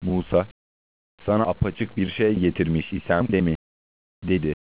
Musa, sana apaçık bir şey getirmiş isem de mi? Dedi.